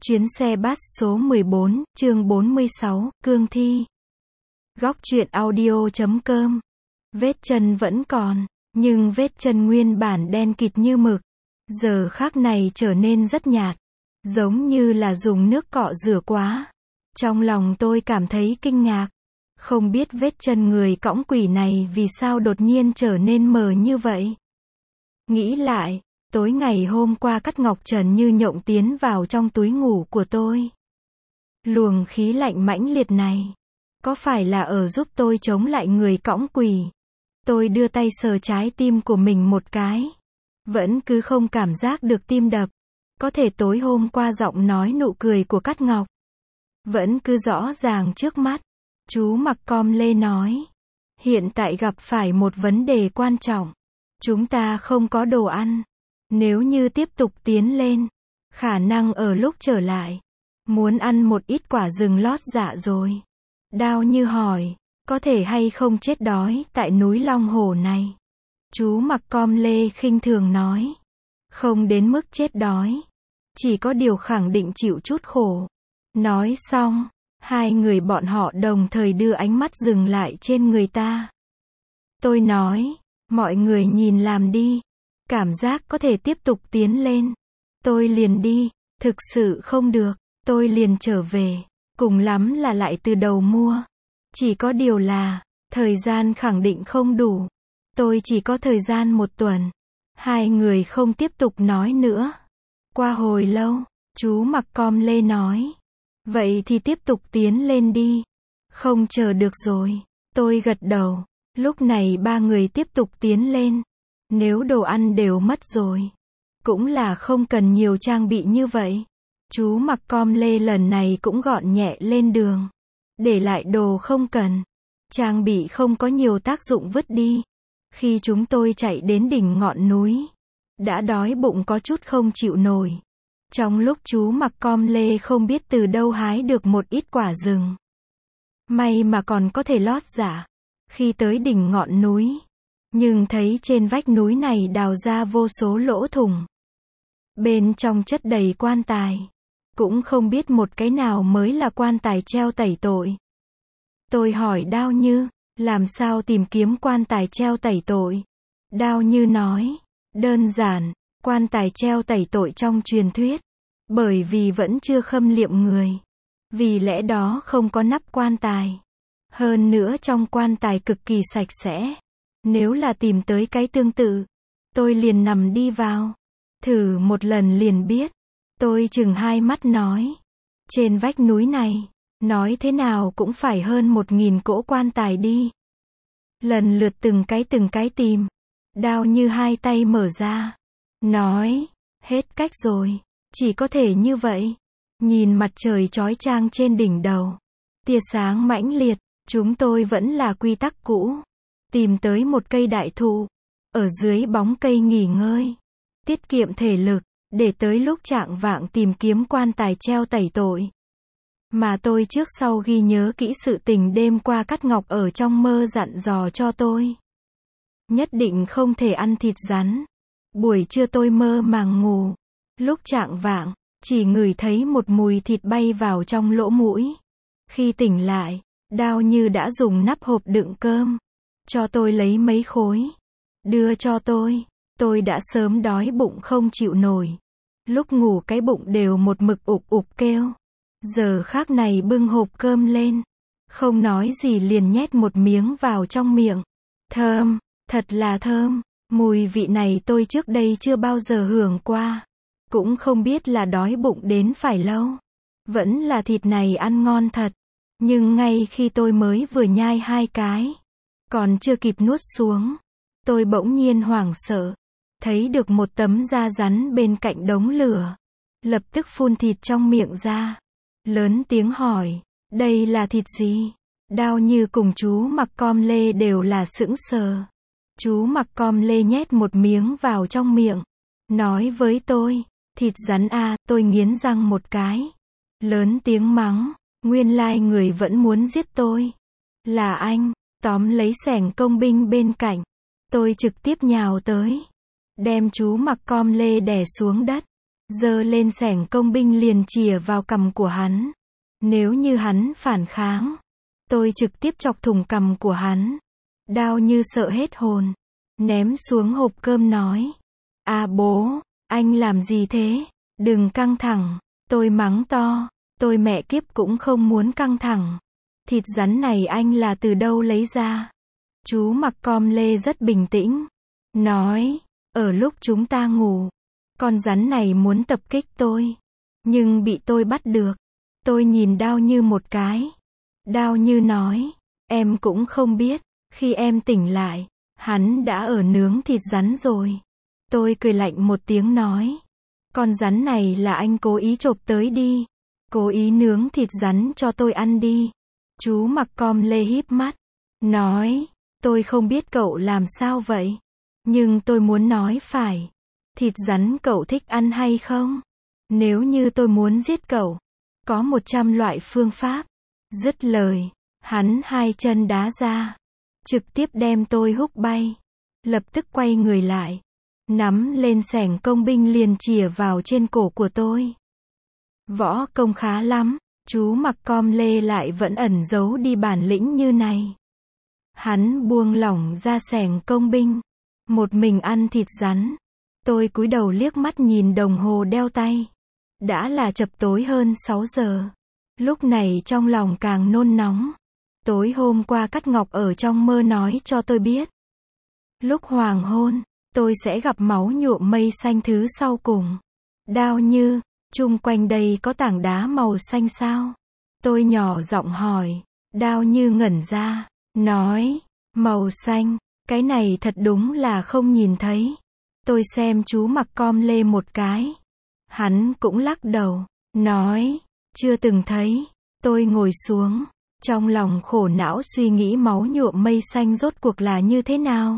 Chuyến xe bus số 14, chương 46, cương thi. Góc truyện audio.com. Vết chân vẫn còn, nhưng vết chân nguyên bản đen kịt như mực, giờ khắc này trở nên rất nhạt, giống như là dùng nước cọ rửa quá. Trong lòng tôi cảm thấy kinh ngạc, không biết vết chân người cõng quỷ này vì sao đột nhiên trở nên mờ như vậy. Nghĩ lại, tối ngày hôm qua Cát Ngọc Trần như nhộng tiến vào trong túi ngủ của tôi. Luồng khí lạnh mãnh liệt này, có phải là ở giúp tôi chống lại người cõng quỷ? Tôi đưa tay sờ trái tim của mình một cái. Vẫn cứ không cảm giác được tim đập. Có thể tối hôm qua giọng nói nụ cười của Cát Ngọc vẫn cứ rõ ràng trước mắt. Chú mặc com lê nói. Hiện tại gặp phải một vấn đề quan trọng. Chúng ta không có đồ ăn. Nếu như tiếp tục tiến lên, khả năng ở lúc trở lại, muốn ăn một ít quả rừng lót dạ rồi. Đao Như hỏi, có thể hay không chết đói tại núi Long Hổ này? Chú mặc com lê khinh thường nói, không đến mức chết đói, chỉ có điều khẳng định chịu chút khổ. Nói xong, hai người bọn họ đồng thời đưa ánh mắt dừng lại trên người ta. Tôi nói, mọi người nhìn làm đi. Cảm giác có thể tiếp tục tiến lên. Tôi liền đi, thực sự không được, tôi liền trở về, cùng lắm là lại từ đầu mua. Chỉ có điều là, thời gian khẳng định không đủ. Tôi chỉ có thời gian 1 tuần. Hai người không tiếp tục nói nữa. Qua hồi lâu, chú mặc com lê nói. Vậy thì tiếp tục tiến lên đi. Không chờ được rồi. Tôi gật đầu. Lúc này ba người tiếp tục tiến lên. Nếu đồ ăn đều mất rồi, cũng là không cần nhiều trang bị như vậy. Chú mặc com lê lần này cũng gọn nhẹ lên đường. Để lại đồ không cần. Trang bị không có nhiều tác dụng vứt đi. Khi chúng tôi chạy đến đỉnh ngọn núi, đã đói bụng có chút không chịu nổi. Trong lúc chú mặc com lê không biết từ đâu hái được một ít quả rừng. May mà còn có thể lót dạ. Khi tới đỉnh ngọn núi, nhưng thấy trên vách núi này đào ra vô số lỗ thủng. Bên trong chất đầy quan tài. Cũng không biết một cái nào mới là quan tài treo tẩy tội. Tôi hỏi Đao Như, làm sao tìm kiếm quan tài treo tẩy tội? Đao Như nói, đơn giản, quan tài treo tẩy tội trong truyền thuyết. Bởi vì vẫn chưa khâm liệm người. Vì lẽ đó không có nắp quan tài. Hơn nữa trong quan tài cực kỳ sạch sẽ. Nếu là tìm tới cái tương tự, tôi liền nằm đi vào. Thử một lần liền biết. Tôi chừng hai mắt nói. Trên vách núi này, nói thế nào cũng phải hơn 1000 cỗ quan tài đi. Lần lượt từng cái tìm. Đao Như hai tay mở ra. Nói, hết cách rồi. Chỉ có thể như vậy. Nhìn mặt trời chói chang trên đỉnh đầu. Tia sáng mãnh liệt, chúng tôi vẫn là quy tắc cũ. Tìm tới một cây đại thụ, ở dưới bóng cây nghỉ ngơi, tiết kiệm thể lực, để tới lúc chạng vạng tìm kiếm quan tài treo tẩy tội. Mà tôi trước sau ghi nhớ kỹ sự tình đêm qua Cát Ngọc ở trong mơ dặn dò cho tôi. Nhất định không thể ăn thịt rắn. Buổi trưa tôi mơ màng ngủ. Lúc chạng vạng, chỉ ngửi thấy một mùi thịt bay vào trong lỗ mũi. Khi tỉnh lại, Đao Như đã dùng nắp hộp đựng cơm. Cho tôi lấy mấy khối. Đưa cho tôi đã sớm đói bụng không chịu nổi. Lúc ngủ cái bụng đều một mực ục ục kêu. Giờ khác này bưng hộp cơm lên. Không nói gì liền nhét một miếng vào trong miệng. Thơm, thật là thơm. Mùi vị này tôi trước đây chưa bao giờ hưởng qua. Cũng không biết là đói bụng đến phải lâu. Vẫn là thịt này ăn ngon thật. Nhưng ngay khi tôi mới vừa nhai 2 cái, còn chưa kịp nuốt xuống, tôi bỗng nhiên hoảng sợ, thấy được một tấm da rắn bên cạnh đống lửa. Lập tức phun thịt trong miệng ra. Lớn tiếng hỏi, đây là thịt gì? Đao Như cùng chú mặc com lê đều là sững sờ. Chú mặc com lê nhét một miếng vào trong miệng. Nói với tôi, thịt rắn à, tôi nghiến răng một cái. Lớn tiếng mắng, nguyên lai người vẫn muốn giết tôi. Là anh. Tóm lấy xẻng công binh bên cạnh. Tôi trực tiếp nhào tới. Đem chú mặc com lê đè xuống đất. giơ lên xẻng công binh liền chìa vào cằm của hắn. Nếu như hắn phản kháng, tôi trực tiếp chọc thủng cằm của hắn. Đao Như sợ hết hồn, ném xuống hộp cơm nói: "À bố, anh làm gì thế? Đừng căng thẳng." Tôi mắng to: "Tôi mẹ kiếp cũng không muốn căng thẳng. Thịt rắn này anh là từ đâu lấy ra?" Chú Mặc Lê rất bình tĩnh, nói: "Ở lúc chúng ta ngủ, con rắn này muốn tập kích tôi, nhưng bị tôi bắt được." Tôi nhìn Đao Như một cái. Đao Như nói: "Em cũng không biết, khi em tỉnh lại, hắn đã ở nướng thịt rắn rồi." Tôi cười lạnh một tiếng nói: "Con rắn này là anh cố ý chộp tới đi, cố ý nướng thịt rắn cho tôi ăn đi." Chú Mặc Lê híp mắt, nói: "Tôi không biết cậu làm sao vậy, nhưng tôi muốn nói phải. Thịt rắn cậu thích ăn hay không? Nếu như tôi muốn giết cậu, có 100 loại phương pháp." Dứt lời, hắn hai chân đá ra, trực tiếp đem tôi húc bay. Lập tức quay người lại, nắm lên xẻng công binh liền chìa vào trên cổ của tôi. Võ công khá lắm, chú Mặc Lê lại vẫn ẩn giấu đi bản lĩnh như này. Hắn buông lỏng ra xẻng công binh, một mình ăn thịt rắn. Tôi cúi đầu liếc mắt nhìn đồng hồ đeo tay. Đã là chập tối hơn 6 giờ. Lúc này trong lòng càng nôn nóng. Tối hôm qua Cát Ngọc ở trong mơ nói cho tôi biết, lúc hoàng hôn, tôi sẽ gặp máu nhuộm mây xanh thứ sau cùng. Đao Như, chung quanh đây có tảng đá màu xanh sao? Tôi nhỏ giọng hỏi. Đao Như ngẩn ra, nói: "Màu xanh, cái này thật đúng là không nhìn thấy." Tôi xem chú Mặc Lê một cái. Hắn cũng lắc đầu, nói: "Chưa từng thấy." Tôi ngồi xuống, trong lòng khổ não suy nghĩ máu nhuộm mây xanh rốt cuộc là như thế nào.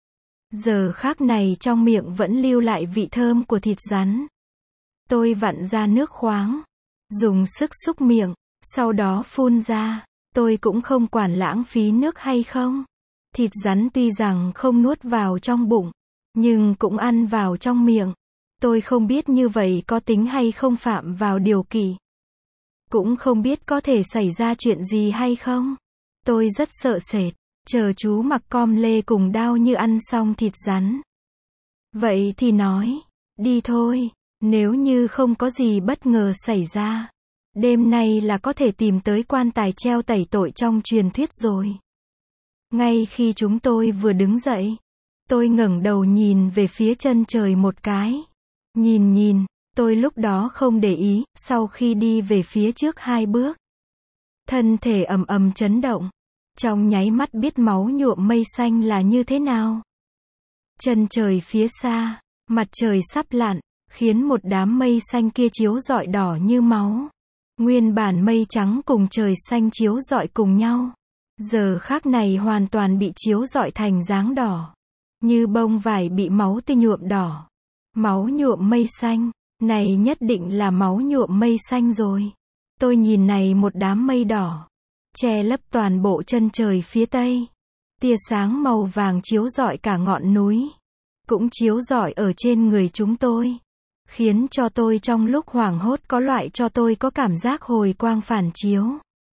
Giờ khắc này trong miệng vẫn lưu lại vị thơm của thịt rắn. Tôi vặn ra nước khoáng, dùng sức xúc miệng, sau đó phun ra. Tôi cũng không quản lãng phí nước hay không. Thịt rắn tuy rằng không nuốt vào trong bụng, nhưng cũng ăn vào trong miệng. Tôi không biết như vậy có tính hay không phạm vào điều kỷ. Cũng không biết có thể xảy ra chuyện gì hay không. Tôi rất sợ sệt, chờ chú Mặc Lê cùng Đao Như ăn xong thịt rắn. Vậy thì nói, đi thôi, nếu như không có gì bất ngờ xảy ra, đêm nay là có thể tìm tới quan tài treo tẩy tội trong truyền thuyết rồi. Ngay khi chúng tôi vừa đứng dậy, tôi ngẩng đầu nhìn về phía chân trời một cái. Nhìn, tôi lúc đó không để ý, sau khi đi về phía trước 2 bước, thân thể ầm ầm chấn động, trong nháy mắt biết máu nhuộm mây xanh là như thế nào. Chân trời phía xa, mặt trời sắp lặn, khiến một đám mây xanh kia chiếu rọi đỏ như máu. Nguyên bản mây trắng cùng trời xanh chiếu rọi cùng nhau, giờ khắc này hoàn toàn bị chiếu rọi thành dáng đỏ, như bông vải bị máu tươi nhuộm đỏ. Máu nhuộm mây xanh, này nhất định là máu nhuộm mây xanh rồi. Tôi nhìn này một đám mây đỏ, che lấp toàn bộ chân trời phía tây. Tia sáng màu vàng chiếu rọi cả ngọn núi, cũng chiếu rọi ở trên người chúng tôi, khiến cho tôi trong lúc hoảng hốt có loại cho tôi có cảm giác hồi quang phản chiếu.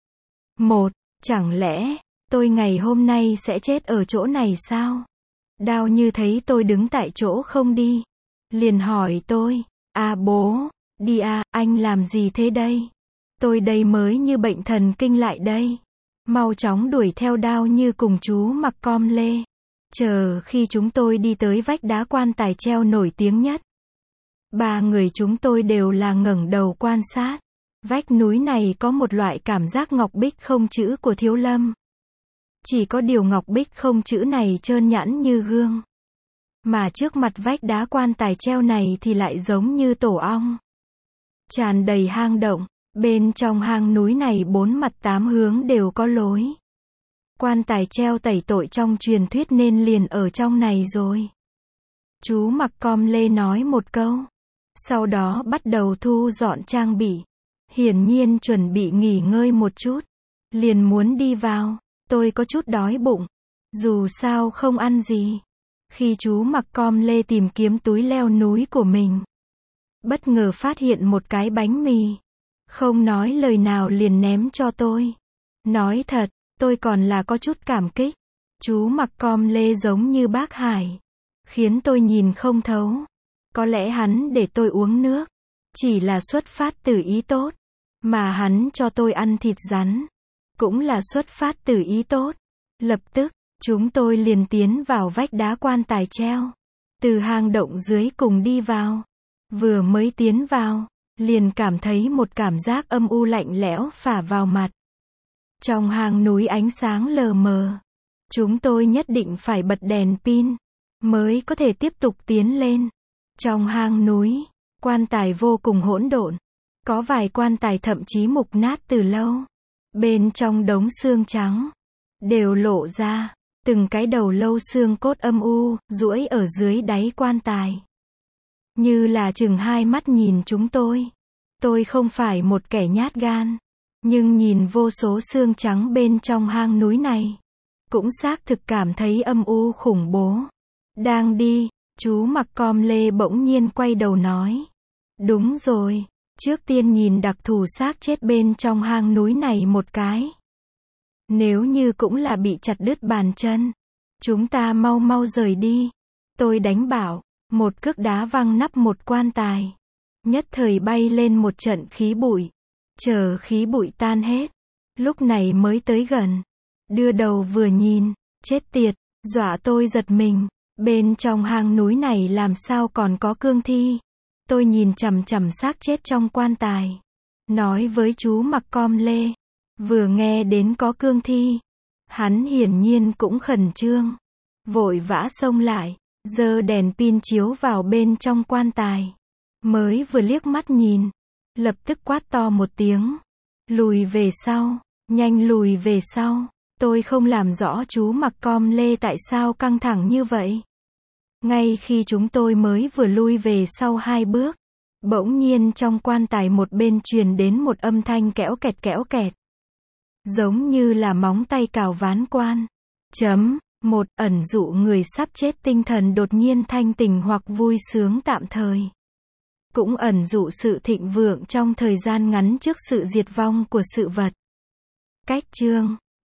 Chẳng lẽ, tôi ngày hôm nay sẽ chết ở chỗ này sao? Đao Như thấy tôi đứng tại chỗ không đi, liền hỏi tôi: "À bố, đi à, anh làm gì thế đây?" Tôi đây mới như bệnh thần kinh lại đây. Mau chóng đuổi theo Đao Như cùng chú Mặc Lê. Chờ khi chúng tôi đi tới vách đá quan tài treo nổi tiếng nhất, 3 người chúng tôi đều là ngẩng đầu quan sát. Vách núi này có một loại cảm giác ngọc bích không chữ của Thiếu Lâm. Chỉ có điều ngọc bích không chữ này trơn nhẵn như gương, mà trước mặt vách đá quan tài treo này thì lại giống như tổ ong, tràn đầy hang động. Bên trong hang núi này 4 mặt 8 hướng đều có lối. Quan tài treo tẩy tội trong truyền thuyết nên liền ở trong này rồi. Chú Mặc Lê nói một câu, sau đó bắt đầu thu dọn trang bị, hiển nhiên chuẩn bị nghỉ ngơi một chút, liền muốn đi vào. Tôi có chút đói bụng, dù sao không ăn gì. Khi chú Mặc Lê tìm kiếm túi leo núi của mình, bất ngờ phát hiện một cái bánh mì. Không nói lời nào liền ném cho tôi. Nói thật, tôi còn là có chút cảm kích. Chú mặc com lê giống như bác Hải. Khiến tôi nhìn không thấu. Có lẽ hắn để tôi uống nước. Chỉ là xuất phát từ ý tốt. Mà hắn cho tôi ăn thịt rắn. Cũng là xuất phát từ ý tốt. Lập tức, chúng tôi liền tiến vào vách đá quan tài treo. Từ hang động dưới cùng đi vào. Vừa mới tiến vào, liền cảm thấy một cảm giác âm u lạnh lẽo phả vào mặt. Trong hang núi ánh sáng lờ mờ. Chúng tôi nhất định phải bật đèn pin, mới có thể tiếp tục tiến lên. Trong hang núi, quan tài vô cùng hỗn độn. Có vài quan tài thậm chí mục nát từ lâu. Bên trong đống xương trắng, đều lộ ra, từng cái đầu lâu xương cốt âm u, duỗi ở dưới đáy quan tài. Như là chừng hai mắt nhìn chúng tôi. Tôi không phải một kẻ nhát gan. Nhưng nhìn vô số xương trắng bên trong hang núi này. Cũng xác thực cảm thấy âm u khủng bố. Đang đi, chú mặc com lê bỗng nhiên quay đầu nói. Đúng rồi, trước tiên nhìn đặc thù xác chết bên trong hang núi này một cái. Nếu như cũng là bị chặt đứt bàn chân. Chúng ta mau mau rời đi. Tôi đánh bảo. Một cước đá văng nắp một quan tài. Nhất thời bay lên một trận khí bụi. Chờ khí bụi tan hết. Lúc này mới tới gần. Đưa đầu vừa nhìn. Chết tiệt, dọa tôi giật mình. Bên trong hang núi này làm sao còn có cương thi. Tôi nhìn chằm chằm xác chết trong quan tài. Nói với chú mặc com lê. Vừa nghe đến có cương thi. Hắn hiển nhiên cũng khẩn trương. Vội vã xông lại. Giơ đèn pin chiếu vào bên trong quan tài. Mới vừa liếc mắt nhìn. Lập tức quát to một tiếng. Lùi về sau. Nhanh lùi về sau. Tôi không làm rõ chú mặc com lê tại sao căng thẳng như vậy. Ngay khi chúng tôi mới vừa lui về sau 2 bước. Bỗng nhiên trong quan tài một bên truyền đến một âm thanh kẽo kẹt. Giống như là móng tay cào ván quan. Một ẩn dụ người sắp chết tinh thần đột nhiên thanh tỉnh hoặc vui sướng tạm thời. Cũng ẩn dụ sự thịnh vượng trong thời gian ngắn trước sự diệt vong của sự vật. Cách chương